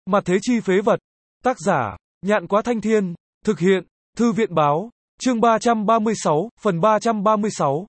Mặt thế chi phế vật. Tác giả, Nhạn Quá Thanh Thiên. Thực hiện, Thư viện Báo. Chương 336, phần 336.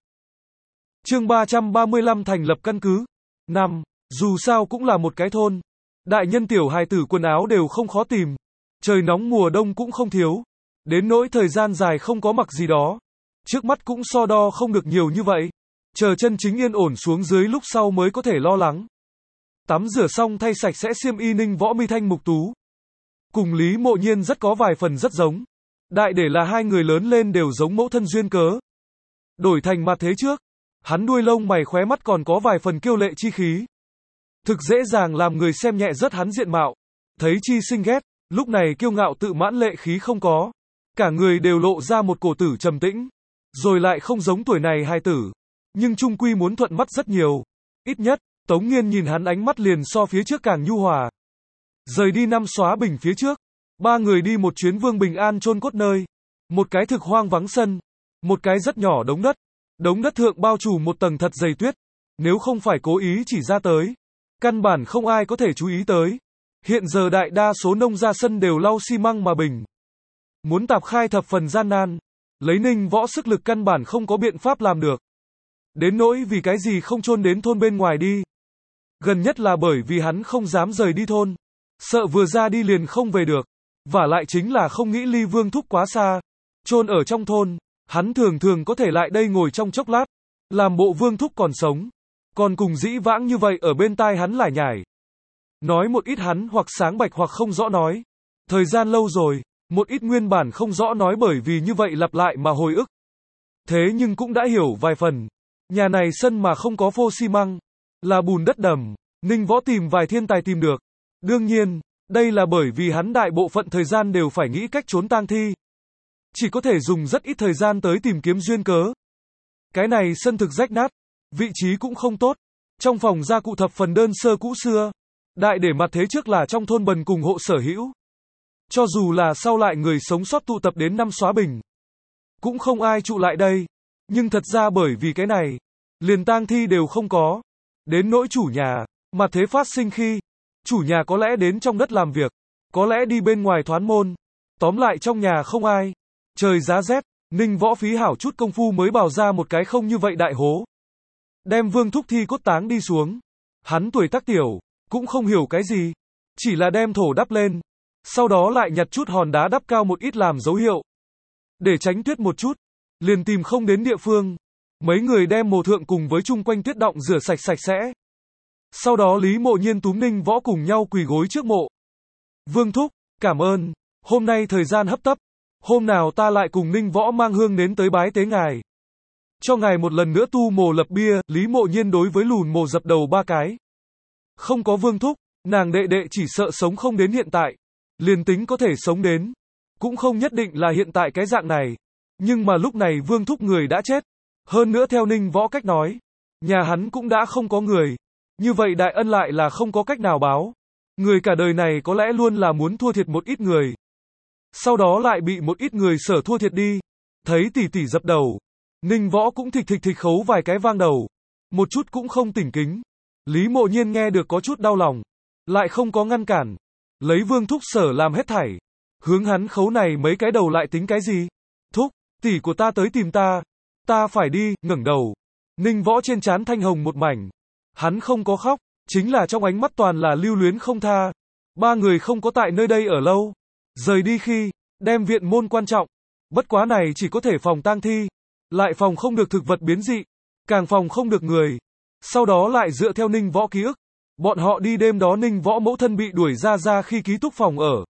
Chương 335 thành lập căn cứ. 5. Dù sao cũng là một cái thôn. Đại nhân tiểu hài tử quần áo đều không khó tìm. Trời nóng mùa đông cũng không thiếu. Đến nỗi thời gian dài không có mặc gì đó. Trước mắt cũng so đo không được nhiều như vậy. Chờ chân chính yên ổn xuống dưới lúc sau mới có thể lo lắng. Tắm rửa xong thay sạch sẽ xiêm y Ninh Võ mi thanh mục tú. Cùng Lý Mộ Nhiên rất có vài phần rất giống. Đại để là hai người lớn lên đều giống mẫu thân duyên cớ. Đổi thành mặt thế trước. Hắn đuôi lông mày khóe mắt còn có vài phần kiêu lệ chi khí. Thực dễ dàng làm người xem nhẹ rất hắn diện mạo. Thấy chi sinh ghét, lúc này kiêu ngạo tự mãn lệ khí không có. Cả người đều lộ ra một cổ tử trầm tĩnh. Rồi lại không giống tuổi này hài tử. Nhưng chung quy muốn thuận mắt rất nhiều. Ít nhất, Tống Nghiên nhìn hắn ánh mắt liền so phía trước càng nhu hòa. Rời đi năm xóa bình phía trước. Ba người đi một chuyến Vương Bình An chôn cốt nơi. Một cái thực hoang vắng sân. Một cái rất nhỏ đống đất. Đống đất thượng bao trùm một tầng thật dày tuyết. Nếu không phải cố ý chỉ ra tới. Căn bản không ai có thể chú ý tới. Hiện giờ đại đa số nông gia sân đều lau xi măng mà bình. Muốn tạp khai thập phần gian nan. Lấy Ninh Võ sức lực căn bản không có biện pháp làm được. Đến nỗi vì cái gì không chôn đến thôn bên ngoài đi. Gần nhất là bởi vì hắn không dám rời đi thôn. Sợ vừa ra đi liền không về được. Vả lại chính là không nghĩ ly Vương Thúc quá xa. Chôn ở trong thôn. Hắn thường thường có thể lại đây ngồi trong chốc lát. Làm bộ Vương Thúc còn sống. Còn cùng dĩ vãng như vậy ở bên tai hắn lải nhải. Nói một ít hắn hoặc sáng bạch hoặc không rõ nói. Thời gian lâu rồi. Một ít nguyên bản không rõ nói bởi vì như vậy lặp lại mà hồi ức. Thế nhưng cũng đã hiểu vài phần. Nhà này sân mà không có phô xi măng. Là bùn đất đầm. Ninh Võ tìm vài thiên tài tìm được. Đương nhiên, đây là bởi vì hắn đại bộ phận thời gian đều phải nghĩ cách trốn tang thi. Chỉ có thể dùng rất ít thời gian tới tìm kiếm duyên cớ. Cái này sân thực rách nát. Vị trí cũng không tốt. Trong phòng gia cụ thập phần đơn sơ cũ xưa. Đại để mặt thế trước là trong thôn bần cùng hộ sở hữu. Cho dù là sau lại người sống sót tụ tập đến năm xóa bình. Cũng không ai trụ lại đây. Nhưng thật ra bởi vì cái này. Liền tang thi đều không có. Đến nỗi chủ nhà. Mặt thế phát sinh khi. Chủ nhà có lẽ đến trong đất làm việc. Có lẽ đi bên ngoài thoán môn. Tóm lại trong nhà không ai. Trời giá rét. Ninh Võ phí hảo chút công phu mới bào ra một cái không như vậy đại hố. Đem Vương Thúc thi cốt táng đi xuống. Hắn tuổi tác tiểu. Cũng không hiểu cái gì. Chỉ là đem thổ đắp lên. Sau đó lại nhặt chút hòn đá đắp cao một ít làm dấu hiệu. Để tránh tuyết một chút. Liền tìm không đến địa phương. Mấy người đem mồ thượng cùng với chung quanh tuyết động rửa sạch sạch sẽ. Sau đó Lý Mộ Nhiên túm Ninh Võ cùng nhau quỳ gối trước mộ. Vương Thúc, cảm ơn. Hôm nay thời gian hấp tấp. Hôm nào ta lại cùng Ninh Võ mang hương đến tới bái tế ngài. Cho ngài một lần nữa tu mồ lập bia. Lý Mộ Nhiên đối với lùn mồ dập đầu 3 cái. Không có Vương Thúc, nàng đệ đệ chỉ sợ sống không đến hiện tại. Liền tính có thể sống đến. Cũng không nhất định là hiện tại cái dạng này. Nhưng mà lúc này Vương Thúc người đã chết. Hơn nữa theo Ninh Võ cách nói. Nhà hắn cũng đã không có người. Như vậy đại ân lại là không có cách nào báo. Người cả đời này có lẽ luôn là muốn thua thiệt một ít người. Sau đó lại bị một ít người sở thua thiệt đi. Thấy tỷ tỷ dập đầu. Ninh Võ cũng thịch thịch thịch khấu vài cái vang đầu. Một chút cũng không tỉnh kính. Lý Mộ Nhiên nghe được có chút đau lòng. Lại không có ngăn cản. Lấy Vương Thúc sở làm hết thảy. Hướng hắn khấu này mấy cái đầu lại tính cái gì? Thúc, tỷ của ta tới tìm ta. Ta phải đi, ngẩng đầu. Ninh Võ trên trán thanh hồng một mảnh. Hắn không có khóc. Chính là trong ánh mắt toàn là lưu luyến không tha. Ba người không có tại nơi đây ở lâu. Rời đi khi, đem viện môn quan trọng. Bất quá này chỉ có thể phòng tang thi. Lại phòng không được thực vật biến dị. Càng phòng không được người. Sau đó lại dựa theo Ninh Võ ký ức. Bọn họ đi đêm đó Ninh Võ mẫu thân bị đuổi ra khi ký túc phòng ở.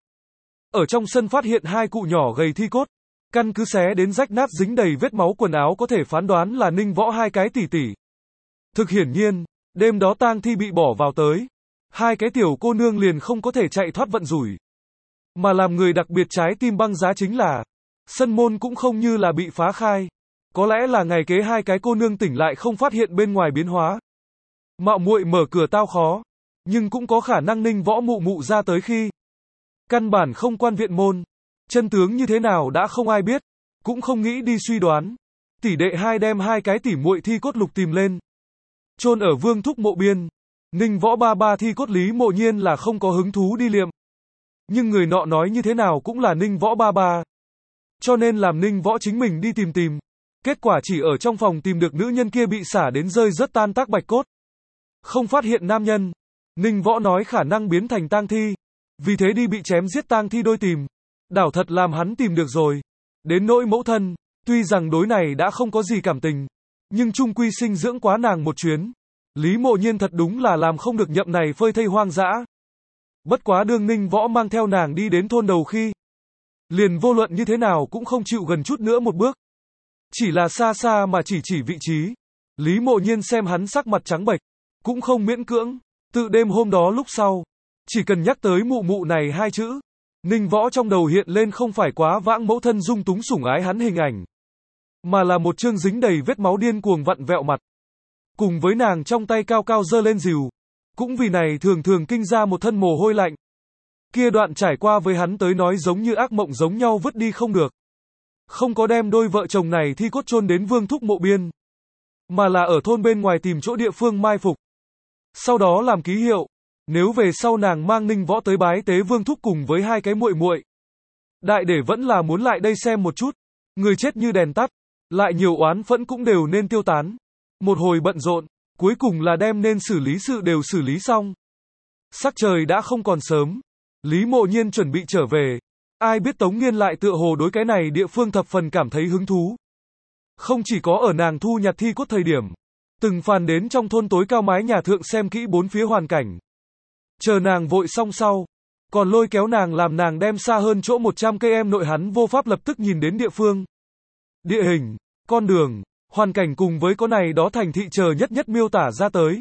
Ở trong sân phát hiện 2 cụ nhỏ gầy thi cốt. Căn cứ xé đến rách nát dính đầy vết máu quần áo có thể phán đoán là Ninh Võ 2 cái tỷ tỷ. Thực hiển nhiên, đêm đó tang thi bị bỏ vào tới. 2 cái tiểu cô nương liền không có thể chạy thoát vận rủi. Mà làm người đặc biệt trái tim băng giá chính là, sân môn cũng không như là bị phá khai. Có lẽ là ngày kế 2 cái cô nương tỉnh lại không phát hiện bên ngoài biến hóa. Mạo muội mở cửa tao khó. Nhưng cũng có khả năng Ninh Võ mụ mụ ra tới khi. Căn bản không quan viện môn. Chân tướng như thế nào đã không ai biết. Cũng không nghĩ đi suy đoán. Tỷ đệ 2 đem 2 cái tỷ muội thi cốt lục tìm lên. Chôn ở Vương Thúc mộ biên. Ninh Võ ba thi cốt Lý Mộ Nhiên là không có hứng thú đi liệm. Nhưng người nọ nói như thế nào cũng là Ninh Võ ba ba. Cho nên làm Ninh Võ chính mình đi tìm. Kết quả chỉ ở trong phòng tìm được nữ nhân kia bị xả đến rơi rất tan tác bạch cốt. Không phát hiện nam nhân. Ninh Võ nói khả năng biến thành tang thi. Vì thế đi bị chém giết tang thi đôi tìm. Đảo thật làm hắn tìm được rồi. Đến nỗi mẫu thân, tuy rằng đối này đã không có gì cảm tình, nhưng chung quy sinh dưỡng quá nàng một chuyến. Lý Mộ Nhiên thật đúng là làm không được nhậm này phơi thây hoang dã. Bất quá đương Ninh Võ mang theo nàng đi đến thôn đầu khi, liền vô luận như thế nào cũng không chịu gần chút nữa một bước. Chỉ là xa xa mà chỉ vị trí. Lý Mộ Nhiên xem hắn sắc mặt trắng bệch, cũng không miễn cưỡng. Tự đêm hôm đó lúc sau, chỉ cần nhắc tới mụ mụ này hai chữ, Ninh Võ trong đầu hiện lên không phải quá vãng mẫu thân dung túng sủng ái hắn hình ảnh, mà là một chương dính đầy vết máu điên cuồng vặn vẹo mặt. Cùng với nàng trong tay cao cao giơ lên rìu, cũng vì này thường thường kinh ra một thân mồ hôi lạnh. Kia đoạn trải qua với hắn tới nói giống như ác mộng giống nhau vứt đi không được. Không có đem đôi vợ chồng này thi cốt chôn đến Vương Thúc mộ biên, mà là ở thôn bên ngoài tìm chỗ địa phương mai phục. Sau đó làm ký hiệu, nếu về sau nàng mang Ninh Võ tới bái tế Vương Thúc cùng với hai cái muội muội, đại để vẫn là muốn lại đây xem một chút. Người chết như đèn tắt, lại nhiều oán phẫn cũng đều nên tiêu tán. Một hồi bận rộn, cuối cùng là đem nên xử lý sự đều xử lý xong. Sắc trời đã không còn sớm, Lý Mộ Nhiên chuẩn bị trở về. Ai biết Tống Nghiên lại tựa hồ đối cái này địa phương thập phần cảm thấy hứng thú. Không chỉ có ở nàng thu nhặt thi cốt thời điểm, từng phàn đến trong thôn tối cao mái nhà thượng xem kỹ bốn phía hoàn cảnh. Chờ nàng vội xong sau, còn lôi kéo nàng làm nàng đem xa hơn chỗ 100 cây em nội hắn vô pháp lập tức nhìn đến địa phương. Địa hình, con đường, hoàn cảnh cùng với có này đó thành thị chờ nhất miêu tả ra tới.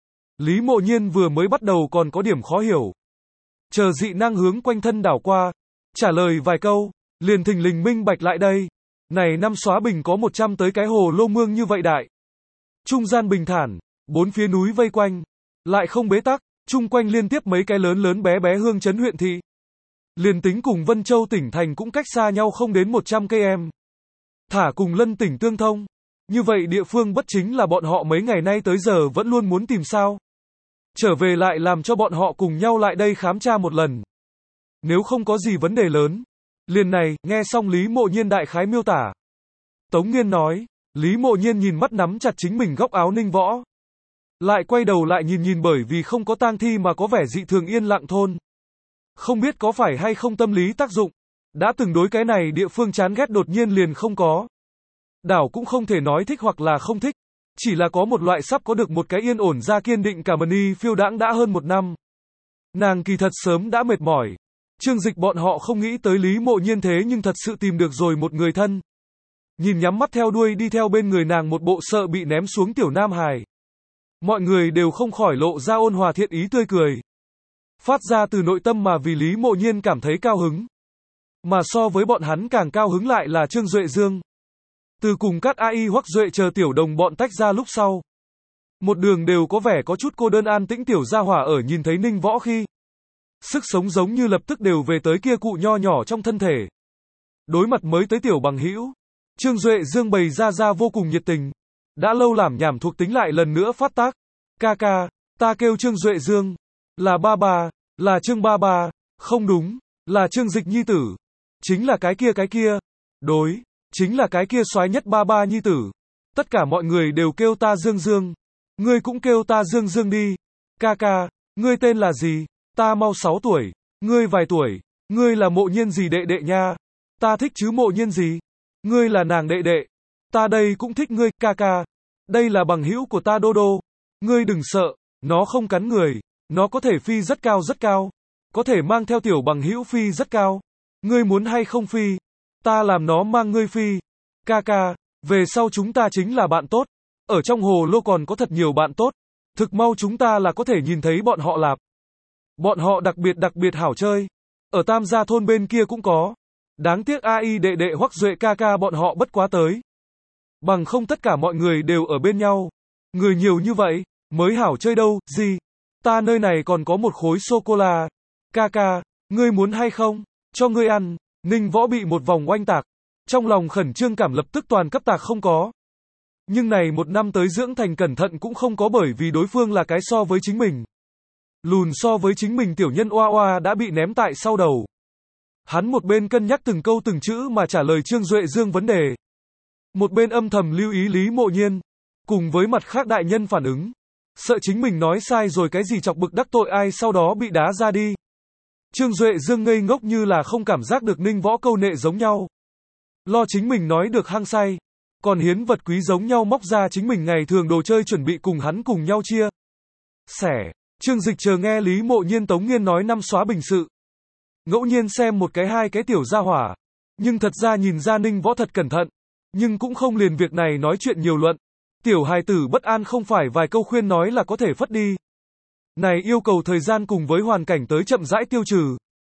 Lý Mộ Nhiên vừa mới bắt đầu còn có điểm khó hiểu. Chờ dị năng hướng quanh thân đảo qua, trả lời vài câu, liền thình lình minh bạch lại đây. Này năm xóa bình có 100 tới cái hồ lô mương như vậy đại. Trung gian bình thản, bốn phía núi vây quanh, lại không bế tắc, chung quanh liên tiếp mấy cái lớn bé hương trấn huyện thị. Liền tính cùng Vân Châu tỉnh thành cũng cách xa nhau không đến 100 cây em. Thả cùng Lân tỉnh tương thông. Như vậy địa phương bất chính là bọn họ mấy ngày nay tới giờ vẫn luôn muốn tìm sao. Trở về lại làm cho bọn họ cùng nhau lại đây khám tra một lần. Nếu không có gì vấn đề lớn. Liền này, nghe xong Lý Mộ Nhiên đại khái miêu tả. Tống Nghiên nói, Lý Mộ Nhiên nhìn mắt nắm chặt chính mình góc áo Ninh Võ. Lại quay đầu lại nhìn bởi vì không có tang thi mà có vẻ dị thường yên lặng thôn. Không biết có phải hay không tâm lý tác dụng. Đã từng đối cái này địa phương chán ghét đột nhiên liền không có. Đảo cũng không thể nói thích hoặc là không thích. Chỉ là có một loại sắp có được một cái yên ổn ra kiên định cả mani phiêu đãng đã hơn một năm. Nàng kỳ thật sớm đã mệt mỏi. Trương Dịch bọn họ không nghĩ tới Lý Mộ Nhiên thế nhưng thật sự tìm được rồi một người thân. Nhìn nhắm mắt theo đuôi đi theo bên người nàng một bộ sợ bị ném xuống tiểu nam hài. Mọi người đều không khỏi lộ ra ôn hòa thiện ý tươi cười. Phát ra từ nội tâm mà vì Lý Mộ Nhiên cảm thấy cao hứng. Mà so với bọn hắn càng cao hứng lại là Trương Duệ Dương. Từ cùng các AI hoặc Duệ chờ tiểu đồng bọn tách ra lúc sau. Một đường đều có vẻ có chút cô đơn an tĩnh tiểu gia hỏa ở nhìn thấy Ninh Võ khi. Sức sống giống như lập tức đều về tới kia cụ nho nhỏ trong thân thể. Đối mặt mới tới tiểu bằng hữu, Trương Duệ Dương bày ra vô cùng nhiệt tình. Đã lâu làm nhảm thuộc tính lại lần nữa phát tác. Ca ca, ta kêu Trương Duệ Dương. Là ba ba, là Trương ba ba, không đúng, là Trương Dịch nhi tử. Chính là cái kia. Đối, chính là cái kia soái nhất ba ba nhi tử. Tất cả mọi người đều kêu ta Dương Dương. Ngươi cũng kêu ta Dương Dương đi. Ca ca, ngươi tên là gì? Ta mau 6 tuổi. Ngươi vài tuổi. Ngươi là Mộ Nhiên gì đệ đệ nha. Ta thích chứ Mộ Nhiên gì. Ngươi là nàng đệ đệ. Ta đây cũng thích ngươi, ca ca. Đây là bằng hữu của ta Đô Đô. Ngươi đừng sợ, nó không cắn người. Nó có thể phi rất cao. Có thể mang theo tiểu bằng hữu phi rất cao. Ngươi muốn hay không phi? Ta làm nó mang ngươi phi. Ca ca, về sau chúng ta chính là bạn tốt. Ở trong hồ lô còn có thật nhiều bạn tốt. Thực mau chúng ta là có thể nhìn thấy bọn họ lạp. Bọn họ đặc biệt hảo chơi. Ở Tam Gia thôn bên kia cũng có. Đáng tiếc AI đệ đệ hoặc Duệ ca ca bọn họ bất quá tới. Bằng không tất cả mọi người đều ở bên nhau. Người nhiều như vậy, mới hảo chơi đâu, gì? Ta nơi này còn có một khối sô-cô-la. Ca ca, ngươi muốn hay không? Cho ngươi ăn. Ninh Võ bị một vòng oanh tạc. Trong lòng khẩn trương cảm lập tức toàn cấp tạc không có. Nhưng này một năm tới dưỡng thành cẩn thận cũng không có bởi vì đối phương là cái so với chính mình. Lùn so với chính mình tiểu nhân oa oa đã bị ném tại sau đầu. Hắn một bên cân nhắc từng câu từng chữ mà trả lời Trương Duệ Dương vấn đề. Một bên âm thầm lưu ý Lý Mộ Nhiên. Cùng với mặt khác đại nhân phản ứng. Sợ chính mình nói sai rồi cái gì chọc bực đắc tội ai sau đó bị đá ra đi. Trương Duệ Dương ngây ngốc như là không cảm giác được Ninh Võ câu nệ giống nhau. Lo chính mình nói được hăng say. Còn hiến vật quý giống nhau móc ra chính mình ngày thường đồ chơi chuẩn bị cùng hắn cùng nhau chia sẻ. Trương Dịch chờ nghe Lý Mộ Nhiên Tống Nghiên nói năm xóa bình sự. Ngẫu nhiên xem một cái hai cái tiểu gia hỏa. Nhưng thật ra nhìn ra Ninh Võ thật cẩn thận. Nhưng cũng không liền việc này nói chuyện nhiều luận. Tiểu hài tử bất an không phải vài câu khuyên nói là có thể phất đi. Này yêu cầu thời gian cùng với hoàn cảnh tới chậm rãi tiêu trừ.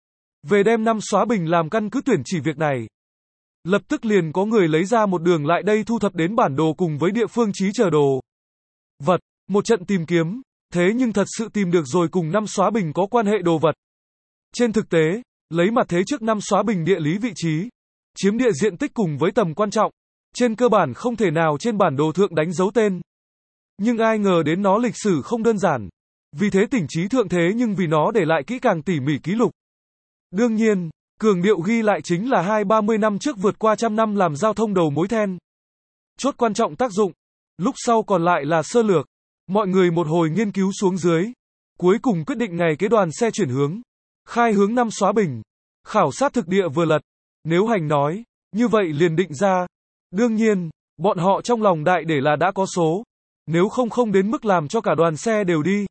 Về đem năm xóa bình làm căn cứ tuyển chỉ việc này. Lập tức liền có người lấy ra một đường lại đây thu thập đến bản đồ cùng với địa phương trí chờ đồ vật. Một trận tìm kiếm. Thế nhưng thật sự tìm được rồi cùng năm xóa bình có quan hệ đồ vật. Trên thực tế, lấy mặt thế trước năm xóa bình địa lý vị trí, chiếm địa diện tích cùng với tầm quan trọng, trên cơ bản không thể nào trên bản đồ thượng đánh dấu tên. Nhưng ai ngờ đến nó lịch sử không đơn giản. Vì thế tỉnh trí thượng thế nhưng vì nó để lại kỹ càng tỉ mỉ ký lục. Đương nhiên, cường điệu ghi lại chính là 20-30 năm trước vượt qua trăm năm làm giao thông đầu mối then. Chốt quan trọng tác dụng. Lúc sau còn lại là sơ lược. Mọi người một hồi nghiên cứu xuống dưới. Cuối cùng quyết định ngày kế đoàn xe chuyển hướng. Khai hướng năm xóa bình. Khảo sát thực địa vừa lật. Nếu hành nói, như vậy liền định ra. Đương nhiên, bọn họ trong lòng đại để là đã có số. Nếu không đến mức làm cho cả đoàn xe đều đi.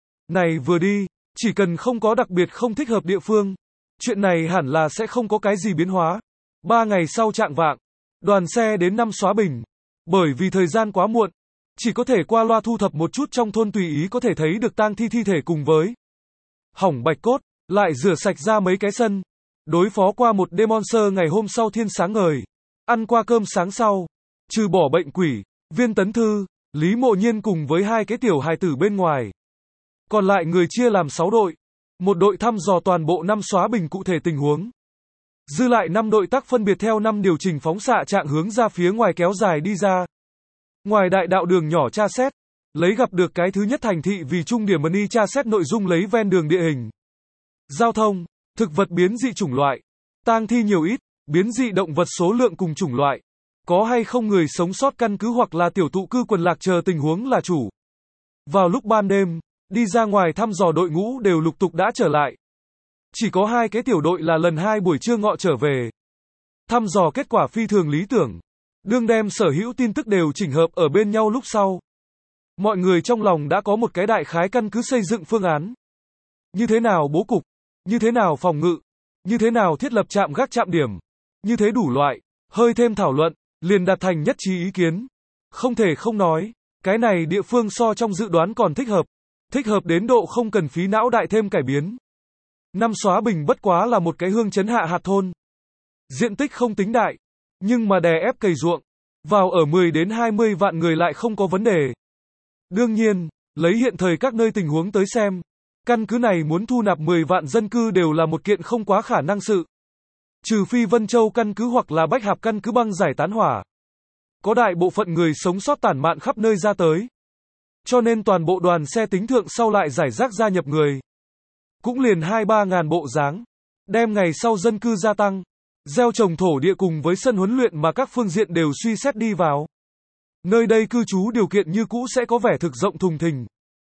Này vừa đi, chỉ cần không có đặc biệt không thích hợp địa phương. Chuyện này hẳn là sẽ không có cái gì biến hóa. 3 ngày sau trạng vạng, đoàn xe đến năm xóa bình. Bởi vì thời gian quá muộn, chỉ có thể qua loa thu thập một chút trong thôn tùy ý có thể thấy được tang thi thể cùng với hỏng bạch cốt, lại rửa sạch ra mấy cái sân. Đối phó qua một đêm monster ngày hôm sau thiên sáng ngời. Ăn qua cơm sáng sau, trừ bỏ bệnh quỷ, Viên Tấn Thư, Lý Mộ Nhiên cùng với hai cái tiểu hài tử bên ngoài. Còn lại người chia làm 6 đội. Một đội thăm dò toàn bộ năm xóa bình cụ thể tình huống. Dư lại 5 đội tác phân biệt theo 5 điều chỉnh phóng xạ trạng hướng ra phía ngoài kéo dài đi ra. Ngoài đại đạo đường nhỏ tra xét, lấy gặp được cái thứ nhất thành thị vì trung điểm money tra xét nội dung lấy ven đường địa hình. Giao thông, thực vật biến dị chủng loại, tang thi nhiều ít, biến dị động vật số lượng cùng chủng loại. Có hay không người sống sót căn cứ hoặc là tiểu tụ cư quần lạc chờ tình huống là chủ. Vào lúc ban đêm, đi ra ngoài thăm dò đội ngũ đều lục tục đã trở lại. Chỉ có 2 cái tiểu đội là lần 2 buổi trưa ngọ trở về. Thăm dò kết quả phi thường lý tưởng. Đương đem sở hữu tin tức đều chỉnh hợp ở bên nhau lúc sau. Mọi người trong lòng đã có một cái đại khái căn cứ xây dựng phương án. Như thế nào bố cục, như thế nào phòng ngự, như thế nào thiết lập trạm gác trạm điểm, như thế đủ loại, hơi thêm thảo luận, liền đạt thành nhất trí ý kiến. Không thể không nói, cái này địa phương so trong dự đoán còn thích hợp đến độ không cần phí não đại thêm cải biến. Năm xóa bình bất quá là một cái hương chấn hạ hạt thôn. Diện tích không tính đại, nhưng mà đè ép cày ruộng, vào ở 10 đến 20 vạn người lại không có vấn đề. Đương nhiên, lấy hiện thời các nơi tình huống tới xem, căn cứ này muốn thu nạp 10 vạn dân cư đều là một kiện không quá khả năng sự. Trừ phi Vân Châu căn cứ hoặc là Bách Hạp căn cứ băng giải tán hỏa. Có đại bộ phận người sống sót tản mạn khắp nơi ra tới. Cho nên toàn bộ đoàn xe tính thượng sau lại giải rác gia nhập người. Cũng liền 2-3 ngàn bộ dáng. Đem ngày sau dân cư gia tăng. Gieo trồng thổ địa cùng với sân huấn luyện mà các phương diện đều suy xét đi vào. Nơi đây cư trú điều kiện như cũ sẽ có vẻ thực rộng thùng thình.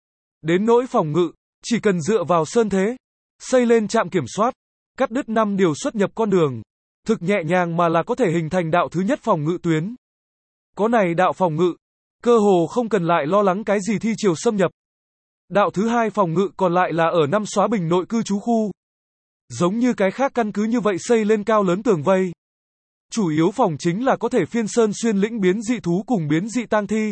Đến nỗi phòng ngự, chỉ cần dựa vào sơn thế, xây lên trạm kiểm soát, cắt đứt 5 điều xuất nhập con đường, thực nhẹ nhàng mà là có thể hình thành đạo thứ nhất phòng ngự tuyến. Có này đạo phòng ngự, cơ hồ không cần lại lo lắng cái gì thi triều xâm nhập. Đạo thứ hai phòng ngự còn lại là ở năm xóa bình nội cư trú khu. Giống như cái khác căn cứ như vậy xây lên cao lớn tường vây. Chủ yếu phòng chính là có thể phiên sơn xuyên lĩnh biến dị thú cùng biến dị tang thi.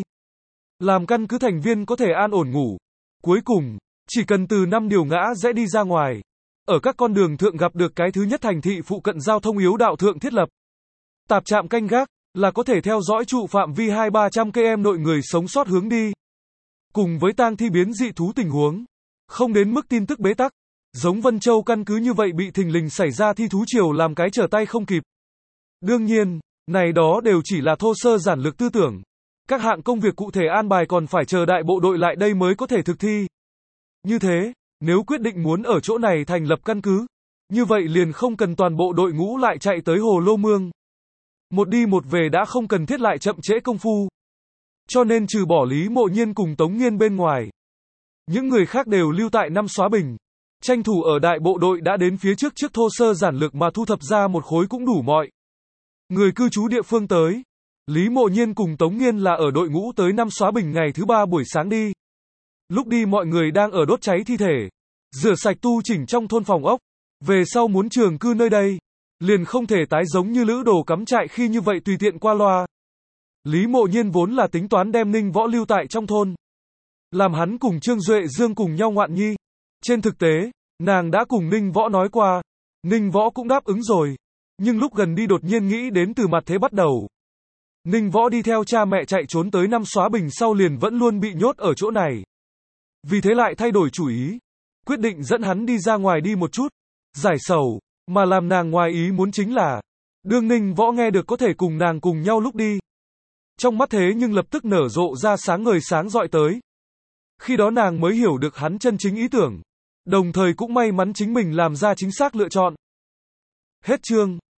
Làm căn cứ thành viên có thể an ổn ngủ. Cuối cùng, chỉ cần từ 5 điều ngã rẽ đi ra ngoài. Ở các con đường thượng gặp được cái thứ nhất thành thị phụ cận giao thông yếu đạo thượng thiết lập. Tạp trạm canh gác, là có thể theo dõi trụ phạm vi 200-300 km nội người sống sót hướng đi. Cùng với tang thi biến dị thú tình huống. Không đến mức tin tức bế tắc. Giống Vân Châu căn cứ như vậy bị thình lình xảy ra thi thú triều làm cái trở tay không kịp. Đương nhiên, này đó đều chỉ là thô sơ giản lược tư tưởng. Các hạng công việc cụ thể an bài còn phải chờ đại bộ đội lại đây mới có thể thực thi. Như thế, Nếu quyết định muốn ở chỗ này thành lập căn cứ, như vậy liền không cần toàn bộ đội ngũ lại chạy tới Hồ Lô Mương. Một đi một về đã không cần thiết lại chậm trễ công phu. Cho nên trừ bỏ Lý Mộ Nhiên cùng Tống Nghiên bên ngoài, những người khác đều lưu tại Năm Xóa Bình. Tranh thủ ở đại bộ đội đã đến phía trước thô sơ giản lược mà thu thập ra một khối cũng đủ mọi người cư trú địa phương tới. Lý Mộ Nhiên cùng Tống Nghiên là ở đội ngũ tới Năm Xóa Bình ngày thứ 3 buổi sáng đi. Lúc đi mọi người đang ở đốt cháy thi thể, rửa sạch tu chỉnh trong thôn phòng ốc. Về sau muốn trường cư nơi đây, liền không thể tái giống như lữ đồ cắm trại khi như vậy tùy tiện qua loa. Lý Mộ Nhiên vốn là tính toán đem Ninh Võ lưu tại trong thôn, làm hắn cùng Trương Duệ Dương cùng nhau ngoạn nhi. Trên thực tế, nàng đã cùng Ninh Võ nói qua, Ninh Võ cũng đáp ứng rồi. Nhưng lúc gần đi đột nhiên nghĩ đến từ mặt thế bắt đầu. Ninh Võ đi theo cha mẹ chạy trốn tới Năm Xóa Bình sau liền vẫn luôn bị nhốt ở chỗ này. Vì thế lại thay đổi chủ ý, quyết định dẫn hắn đi ra ngoài đi một chút, giải sầu, mà làm nàng ngoài ý muốn chính là, đương Ninh Võ nghe được có thể cùng nàng cùng nhau lúc đi. Trong mắt thế nhưng lập tức nở rộ ra sáng ngời sáng rọi tới. Khi đó nàng mới hiểu được hắn chân chính ý tưởng, đồng thời cũng may mắn chính mình làm ra chính xác lựa chọn. Hết chương.